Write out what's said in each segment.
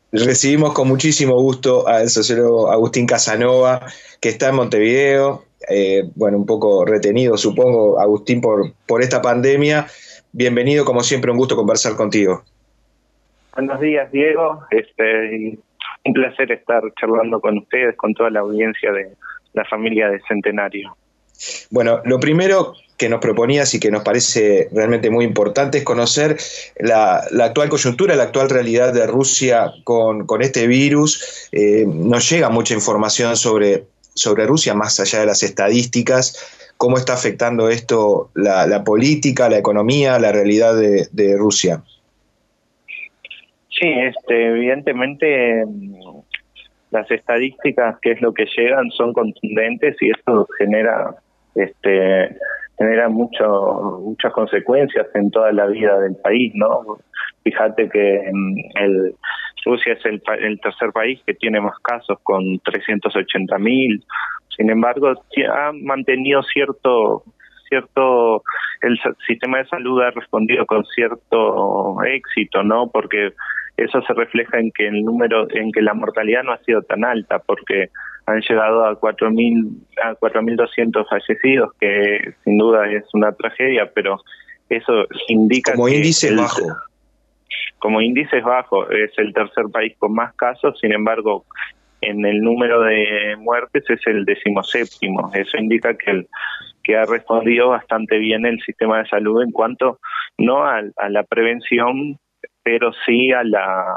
Recibimos con muchísimo gusto al sociólogo Agustín Casanova, que está en Montevideo, bueno, un poco retenido, supongo, Agustín, por esta pandemia. Bienvenido, como siempre, un gusto conversar contigo. Buenos días, Diego. Y un placer estar charlando con ustedes, con toda la audiencia de la familia de Centenario. Bueno, lo primero que nos proponías y que nos parece realmente muy importante es conocer la actual coyuntura, la actual realidad de Rusia con este virus. Nos llega mucha información sobre Rusia, más allá de las estadísticas. ¿Cómo está afectando esto la política, la economía, la realidad de Rusia? Sí, evidentemente las estadísticas, que es lo que llegan, son contundentes y esto genera muchas consecuencias en toda la vida del país, ¿no? Fíjate que Rusia es el tercer país que tiene más casos, con 380.000. Sin embargo, ha mantenido el sistema de salud ha respondido con cierto éxito, ¿no? Porque eso se refleja en que en que la mortalidad no ha sido tan alta, porque han llegado a 4.200 fallecidos, que sin duda es una tragedia, pero eso indica como que índice bajo. Como índice es bajo, es el tercer país con más casos. Sin embargo, en el número de muertes es el 17º. Eso indica que ha respondido bastante bien el sistema de salud en cuanto no a la prevención, pero sí al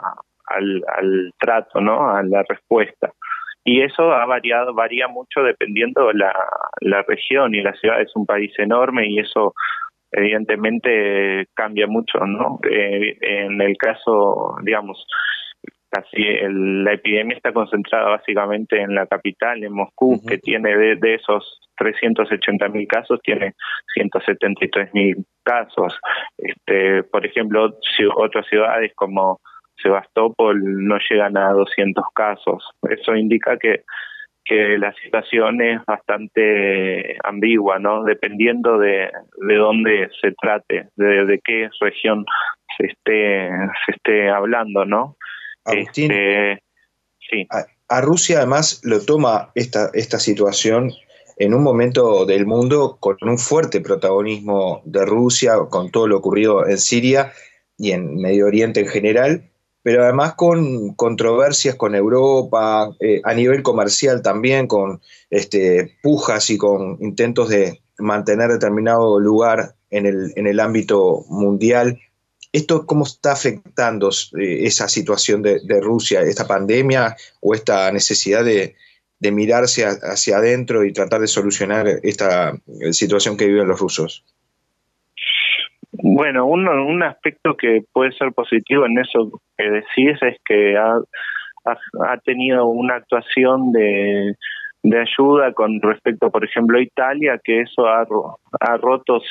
trato, ¿no? A la respuesta. Y eso varía mucho dependiendo la región y la ciudad. Es un país enorme y eso evidentemente cambia mucho, ¿no? En el caso, digamos, la epidemia está concentrada básicamente en la capital, en Moscú, que tiene de esos 380.000 casos, tiene 173.000 casos. Por ejemplo, otras ciudades como Sebastopol no llegan a 200 casos. Eso indica que la situación es bastante ambigua, ¿no? Dependiendo de dónde se trate, de qué región se esté hablando, ¿no? Agustín, Sí. a Rusia además lo toma esta situación en un momento del mundo con un fuerte protagonismo de Rusia, con todo lo ocurrido en Siria y en Medio Oriente en general, pero además con controversias con Europa, a nivel comercial también, con pujas y con intentos de mantener determinado lugar en el ámbito mundial. ¿Esto cómo está afectando esa situación de Rusia, esta pandemia o esta necesidad de mirarse hacia adentro y tratar de solucionar esta situación que viven los rusos? Bueno, un aspecto que puede ser positivo en eso que decís es que ha tenido una actuación de ayuda con respecto, por ejemplo, a Italia, que eso ha roto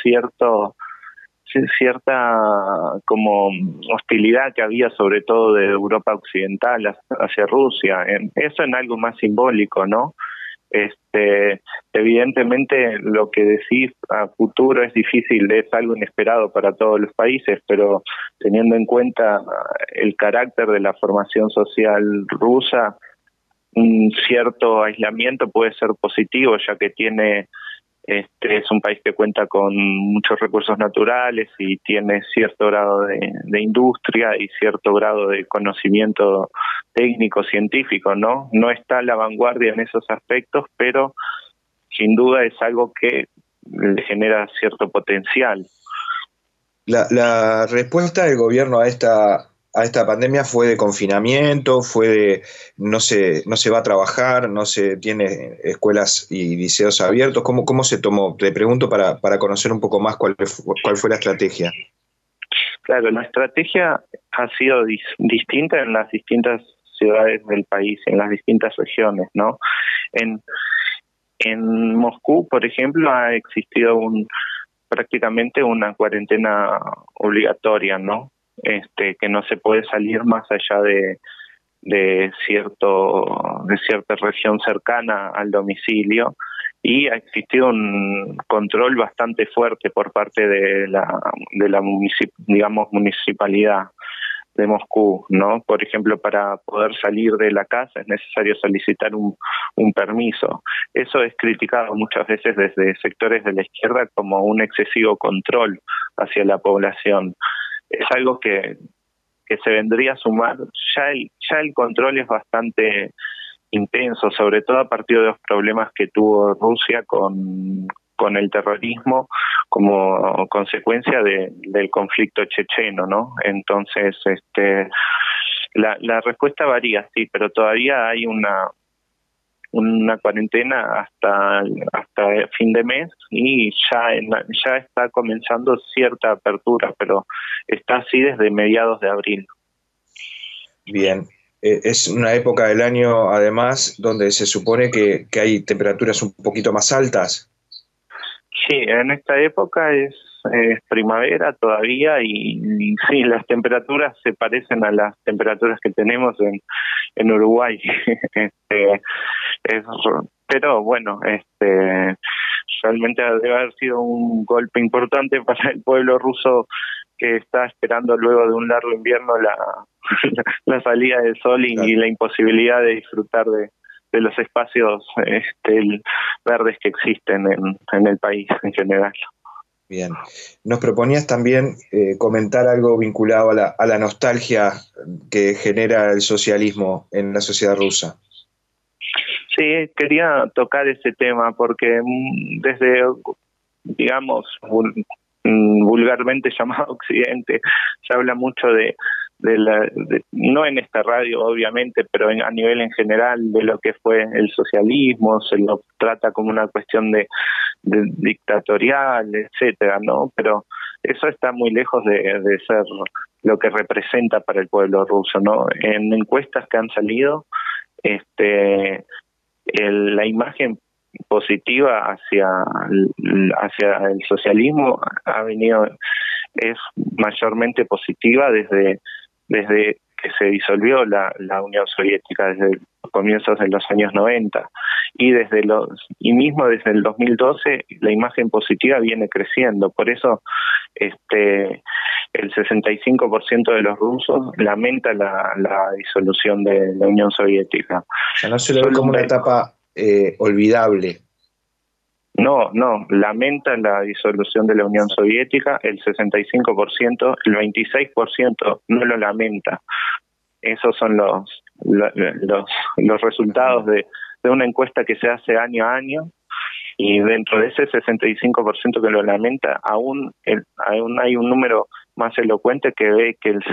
cierta como hostilidad que había, sobre todo de Europa occidental hacia Rusia. Eso en algo más simbólico, ¿no? Evidentemente lo que decís a futuro es difícil, es algo inesperado para todos los países, pero teniendo en cuenta el carácter de la formación social rusa, un cierto aislamiento puede ser positivo, ya que es un país que cuenta con muchos recursos naturales y tiene cierto grado de industria y cierto grado de conocimiento técnico, científico, ¿no? No está a la vanguardia en esos aspectos, pero sin duda es algo que le genera cierto potencial. La respuesta del gobierno a esta pandemia fue de confinamiento, fue de no se va a trabajar, no se tiene escuelas y liceos abiertos. ¿Cómo se tomó? Te pregunto para conocer un poco más cuál fue la estrategia. Claro, la estrategia ha sido distinta en las distintas ciudades del país, en las distintas regiones, ¿no? En Moscú, por ejemplo, ha existido prácticamente una cuarentena obligatoria, ¿no? Que no se puede salir más allá de cierta región cercana al domicilio, y ha existido un control bastante fuerte por parte de la municipalidad. Moscú, ¿no? Por ejemplo, para poder salir de la casa es necesario solicitar un permiso. Eso es criticado muchas veces desde sectores de la izquierda como un excesivo control hacia la población. Es algo que se vendría a sumar. Ya el control es bastante intenso, sobre todo a partir de los problemas que tuvo Rusia con el terrorismo como consecuencia del conflicto checheno, ¿no? Entonces, la respuesta varía, sí, pero todavía hay una cuarentena hasta fin de mes y ya está comenzando cierta apertura, pero está así desde mediados de abril. Bien. Es una época del año, además, donde se supone que hay temperaturas un poquito más altas. Sí, en esta época es primavera todavía y sí, las temperaturas se parecen a las temperaturas que tenemos en Uruguay. Pero bueno, realmente debe haber sido un golpe importante para el pueblo ruso que está esperando luego de un largo invierno la salida del sol y la imposibilidad de disfrutar de los espacios verdes que existen en el país en general. Bien. Nos proponías también comentar algo vinculado a la nostalgia que genera el socialismo en la sociedad rusa. Sí, quería tocar ese tema porque desde, digamos, vulgarmente llamado Occidente, se habla mucho no en esta radio obviamente, pero a nivel en general de lo que fue el socialismo, se lo trata como una cuestión de dictatorial, etcétera, ¿no? Pero eso está muy lejos de ser lo que representa para el pueblo ruso, ¿no? En encuestas que han salido, la imagen positiva hacia el socialismo es mayormente positiva desde que se disolvió la Unión Soviética, desde los comienzos de los años 90 y mismo desde el 2012 la imagen positiva viene creciendo. Por eso el 65% de los rusos lamenta la disolución de la Unión Soviética. O sea, no se lo ve como una etapa olvidable. No, lamenta la disolución de la Unión Soviética, el 65%, el 26% no lo lamenta. Esos son los resultados de una encuesta que se hace año a año, y dentro de ese 65% que lo lamenta, aún hay un número más elocuente que ve que el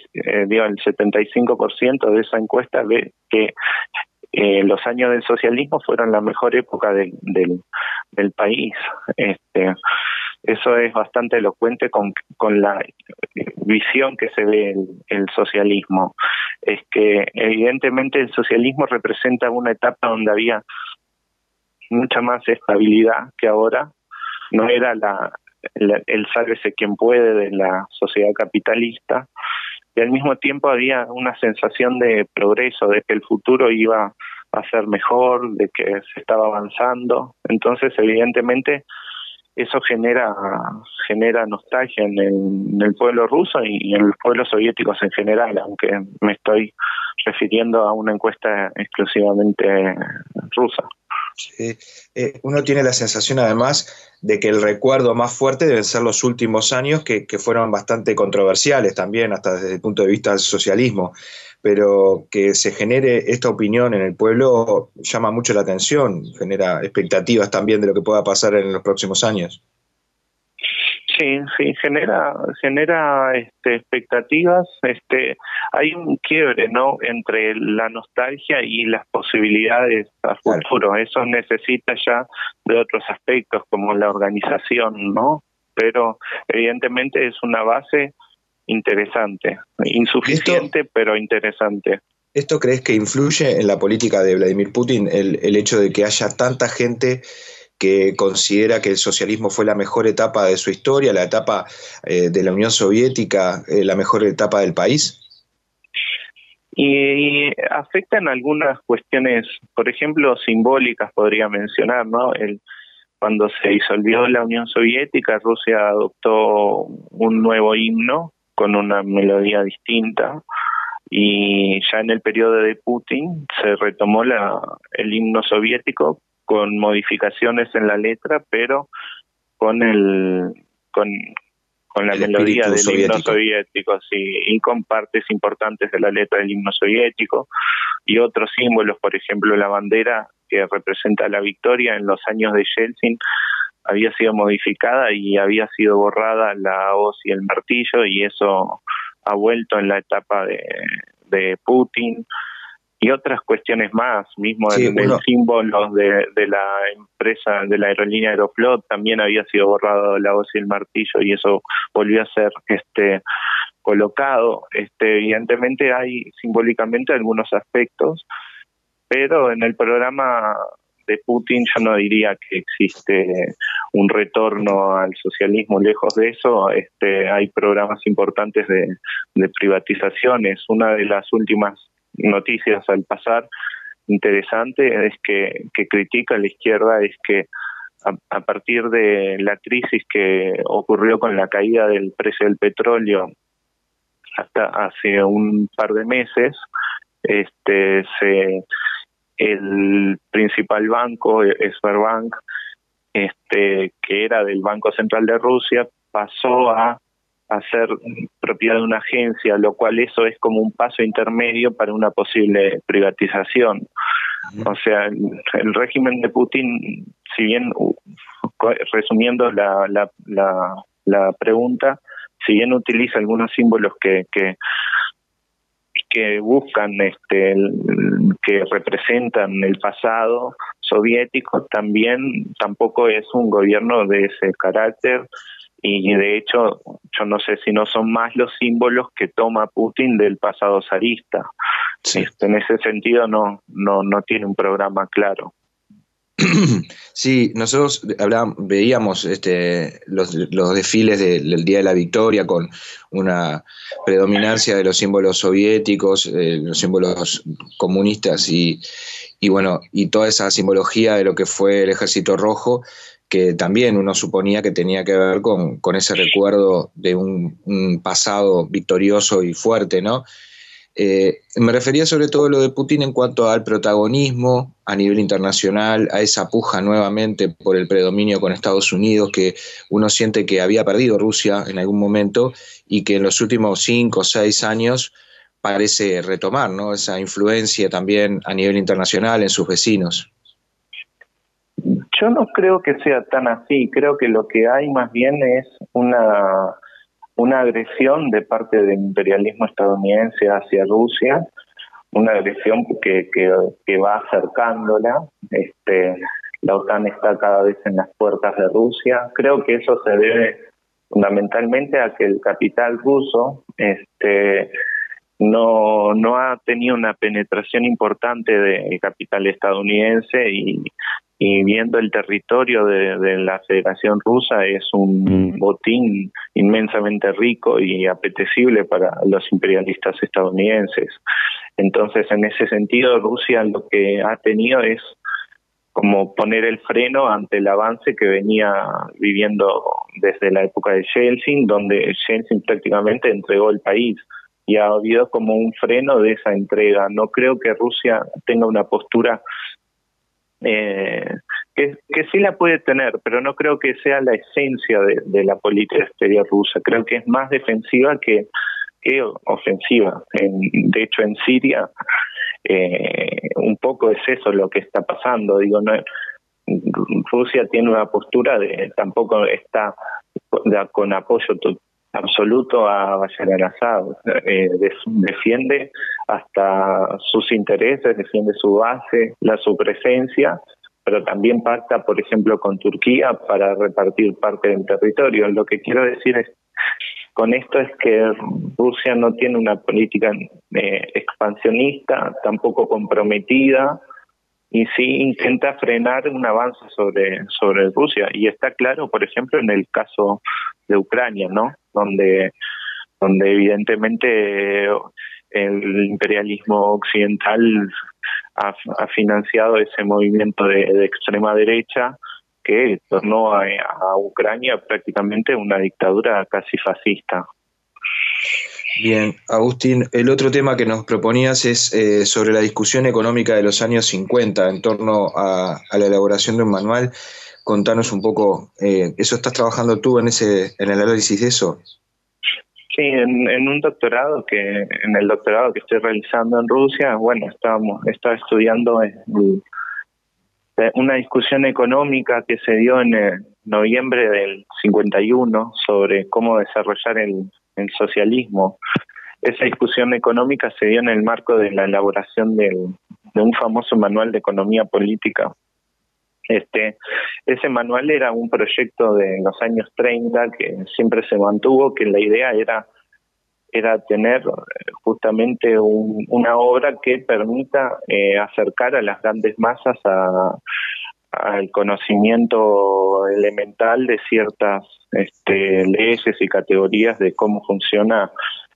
75% de esa encuesta ve que los años del socialismo fueron la mejor época del país. Eso es bastante elocuente con la visión que se ve el socialismo. Es que evidentemente el socialismo representa una etapa donde había mucha más estabilidad que ahora. No era el sálvese quien puede de la sociedad capitalista, y al mismo tiempo había una sensación de progreso, de que el futuro iba a ser mejor, de que se estaba avanzando. Entonces, evidentemente, eso genera nostalgia en el pueblo ruso y en los pueblos soviéticos en general, aunque me estoy refiriendo a una encuesta exclusivamente rusa. Uno tiene la sensación además de que el recuerdo más fuerte deben ser los últimos años que fueron bastante controversiales también, hasta desde el punto de vista del socialismo, pero que se genere esta opinión en el pueblo llama mucho la atención, genera expectativas también de lo que pueda pasar en los próximos años. Sí, genera expectativas. Hay un quiebre, ¿no?, entre la nostalgia y las posibilidades a futuro. Claro. Eso necesita ya de otros aspectos como la organización, ¿no? Pero evidentemente es una base interesante, insuficiente, pero interesante. ¿Esto crees que influye en la política de Vladimir Putin, el hecho de que haya tanta gente que considera que el socialismo fue la mejor etapa de su historia, la etapa de la Unión Soviética, la mejor etapa del país? Y afectan algunas cuestiones, por ejemplo, simbólicas, podría mencionar, ¿no? Cuando se disolvió la Unión Soviética, Rusia adoptó un nuevo himno con una melodía distinta, y ya en el periodo de Putin se retomó el himno soviético con modificaciones en la letra, pero con con la El melodía espíritu del himno soviético. soviético, sí, y con partes importantes de la letra del himno soviético y otros símbolos, por ejemplo la bandera que representa la victoria en los años de Yeltsin había sido modificada y había sido borrada la hoz y el martillo, y eso ha vuelto en la etapa de Putin, y otras cuestiones más, mismo Sí, el símbolo de la empresa, de la aerolínea Aeroflot, también había sido borrado la hoz y el martillo, y eso volvió a ser colocado. Evidentemente hay simbólicamente algunos aspectos, pero en el programa de Putin yo no diría que existe un retorno al socialismo. Lejos de eso, hay programas importantes de privatizaciones. Una de las últimas noticias al pasar interesante es que critica a la izquierda es que a partir de la crisis que ocurrió con la caída del precio del petróleo hasta hace un par de meses, el principal banco, Sberbank, que era del Banco Central de Rusia, pasó a ser propiedad de una agencia, lo cual eso es como un paso intermedio para una posible privatización. O sea, el régimen de Putin, si bien, resumiendo la pregunta, si bien utiliza algunos símbolos que buscan, que representan el pasado soviético, tampoco es un gobierno de ese carácter, y de hecho yo no sé si no son más los símbolos que toma Putin del pasado zarista. Sí. En ese sentido no tiene un programa claro. Sí, nosotros veíamos los desfiles del Día de la Victoria con una predominancia de los símbolos soviéticos, los símbolos comunistas y bueno, y toda esa simbología de lo que fue el Ejército Rojo, que también uno suponía que tenía que ver con ese recuerdo de un pasado victorioso y fuerte, ¿no? Me refería sobre todo a lo de Putin en cuanto al protagonismo a nivel internacional, a esa puja nuevamente por el predominio con Estados Unidos, que uno siente que había perdido Rusia en algún momento y que en los últimos 5 o 6 años parece retomar, ¿no? Esa influencia también a nivel internacional en sus vecinos. Yo no creo que sea tan así, creo que lo que hay más bien es una agresión de parte del imperialismo estadounidense hacia Rusia, una agresión que va acercándola. La OTAN está cada vez en las puertas de Rusia. Creo que eso se debe fundamentalmente a que el capital ruso no ha tenido una penetración importante del capital estadounidense, y viendo el territorio de la Federación Rusa es un botín inmensamente rico y apetecible para los imperialistas estadounidenses. Entonces, en ese sentido, Rusia lo que ha tenido es como poner el freno ante el avance que venía viviendo desde la época de Yeltsin, donde Yeltsin prácticamente entregó el país, y ha habido como un freno de esa entrega. No creo que Rusia tenga una postura que sí la puede tener, pero no creo que sea la esencia de la política exterior rusa. Creo que es más defensiva que ofensiva. De hecho, en Siria un poco es eso lo que está pasando. Digo, no, Rusia tiene una postura tampoco está con apoyo absoluto a Bashar al-Assad. Defiende hasta sus intereses, defiende su base, su presencia, pero también pacta, por ejemplo, con Turquía para repartir parte del territorio. Lo que quiero decir con esto es que Rusia no tiene una política expansionista, tampoco comprometida, y sí intenta frenar un avance sobre Rusia. Y está claro, por ejemplo, en el caso de Ucrania, ¿no? Donde evidentemente el imperialismo occidental ha financiado ese movimiento de extrema derecha que tornó a Ucrania prácticamente una dictadura casi fascista. Bien, Agustín, el otro tema que nos proponías es sobre la discusión económica de los años 50 en torno a la elaboración de un manual. Contanos un poco, ¿eso estás trabajando tú en el análisis de eso? Sí, en un doctorado en el doctorado que estoy realizando en Rusia, bueno, estaba estudiando una discusión económica que se dio en noviembre del 51 sobre cómo desarrollar el socialismo. Esa discusión económica se dio en el marco de la elaboración de un famoso manual de economía política. Ese manual era un proyecto de los años 30 que siempre se mantuvo, que la idea era tener justamente una obra que permita acercar a las grandes masas al conocimiento elemental de ciertas leyes y categorías de cómo funciona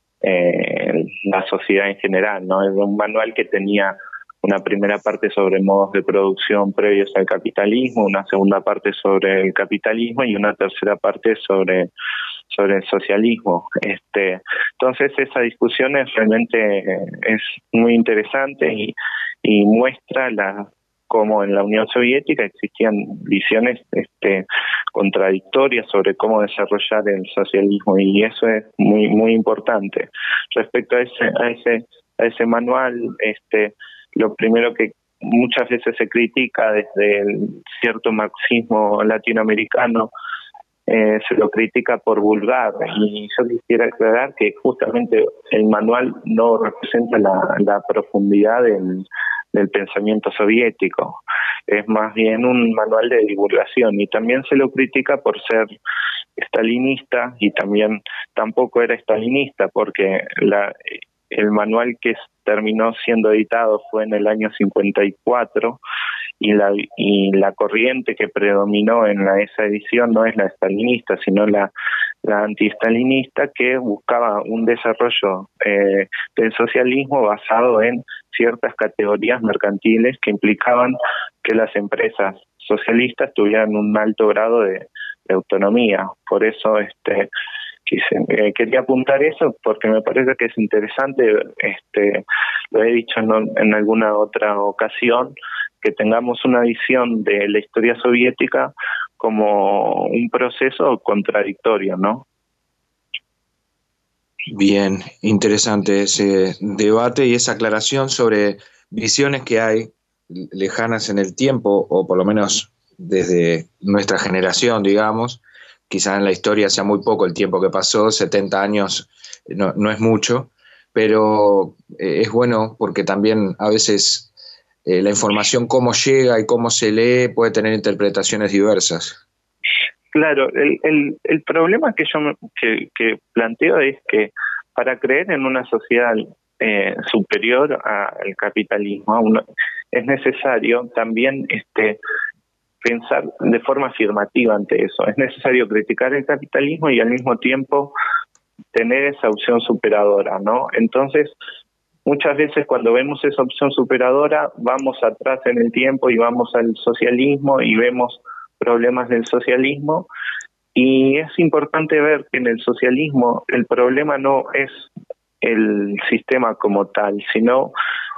la sociedad en general, ¿no? Es un manual que tenía una primera parte sobre modos de producción previos al capitalismo, una segunda parte sobre el capitalismo y una tercera parte sobre el socialismo. Entonces esa discusión es muy interesante y muestra cómo en la Unión Soviética existían visiones contradictorias sobre cómo desarrollar el socialismo, y eso es muy muy importante. Respecto a ese manual, lo primero que muchas veces se critica desde el cierto marxismo latinoamericano, se lo critica por vulgar, y yo quisiera aclarar que justamente el manual no representa la profundidad del pensamiento soviético, es más bien un manual de divulgación, y también se lo critica por ser estalinista, y tampoco era estalinista, porque el manual que terminó siendo editado fue en el año 54, y la corriente que predominó en esa edición no es la estalinista, sino la antiestalinista, que buscaba un desarrollo del socialismo basado en ciertas categorías mercantiles que implicaban que las empresas socialistas tuvieran un alto grado de autonomía. Por eso quería apuntar eso, porque me parece que es interesante, lo he dicho en alguna otra ocasión, que tengamos una visión de la historia soviética como un proceso contradictorio, ¿no? Bien, interesante ese debate y esa aclaración sobre visiones que hay lejanas en el tiempo, o por lo menos desde nuestra generación, digamos. Quizás en la historia sea muy poco el tiempo que pasó, 70 años no es mucho, pero es bueno porque también a veces la información, cómo llega y cómo se lee, puede tener interpretaciones diversas. Claro, el problema que planteo es que para creer en una sociedad superior al capitalismo es necesario también pensar de forma afirmativa ante eso. Es necesario criticar el capitalismo y al mismo tiempo tener esa opción superadora, ¿no? Entonces, muchas veces cuando vemos esa opción superadora, vamos atrás en el tiempo y vamos al socialismo y vemos problemas del socialismo, y es importante ver que en el socialismo el problema no es el sistema como tal, sino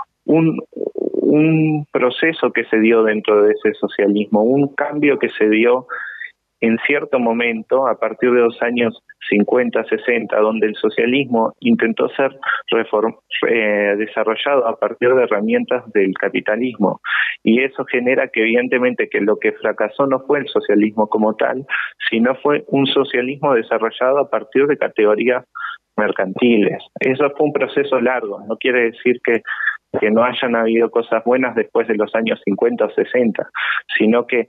un proceso que se dio dentro de ese socialismo, un cambio que se dio en cierto momento, a partir de los años 50, 60, donde el socialismo intentó ser desarrollado a partir de herramientas del capitalismo. Y eso genera que evidentemente que lo que fracasó no fue el socialismo como tal, sino fue un socialismo desarrollado a partir de categorías mercantiles. Eso fue un proceso largo, no quiere decir que no hayan habido cosas buenas después de los años 50 o 60, sino que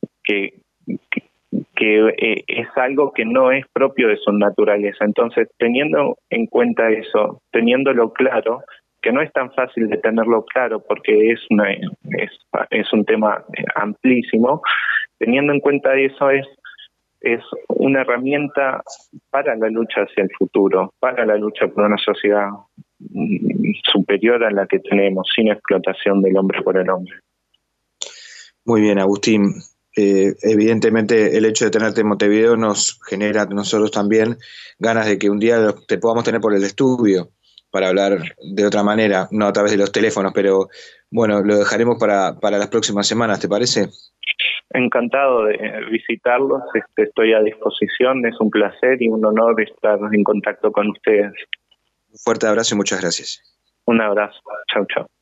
es algo que no es propio de su naturaleza. Entonces, teniendo en cuenta eso, teniéndolo claro, que no es tan fácil de tenerlo claro porque es un tema amplísimo, teniendo en cuenta eso es una herramienta para la lucha hacia el futuro, para la lucha por una sociedad superior a la que tenemos, sin explotación del hombre por el hombre. Muy bien, Agustín. Evidentemente el hecho de tenerte en Montevideo nos genera a nosotros también ganas de que un día te podamos tener por el estudio para hablar de otra manera, no a través de los teléfonos, pero bueno, lo dejaremos para las próximas semanas, ¿te parece? Encantado de visitarlos, estoy a disposición, es un placer y un honor estar en contacto con ustedes. Un fuerte abrazo y muchas gracias. Un abrazo, chau chau.